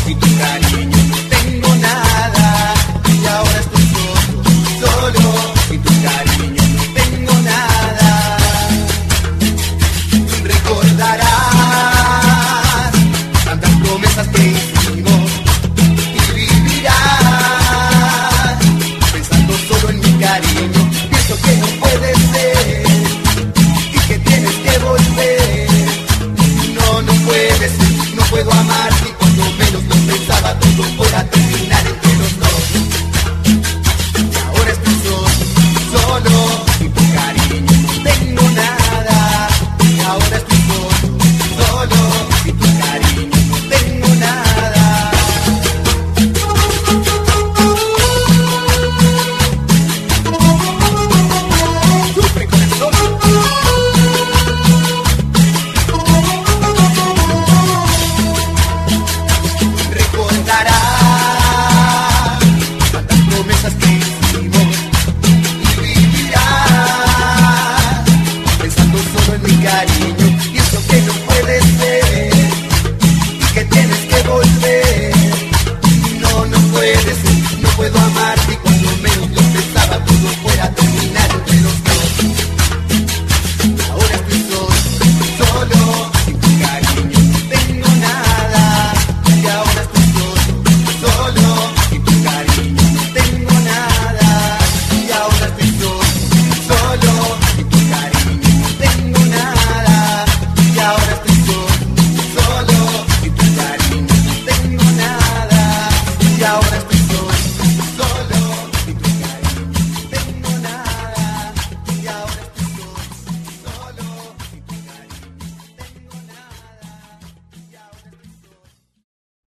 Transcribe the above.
sin tu cariño no tengo nada. Y ahora estoy solo, sin tu cariño no tengo nada. Recordarás tantas promesas que hicimos y vivirás pensando solo en mi cariño. Pienso que no puede ser y que tienes que volver. No puede ser, no puedo amarte y cuando menos lo pensaba todo fuera a terminar en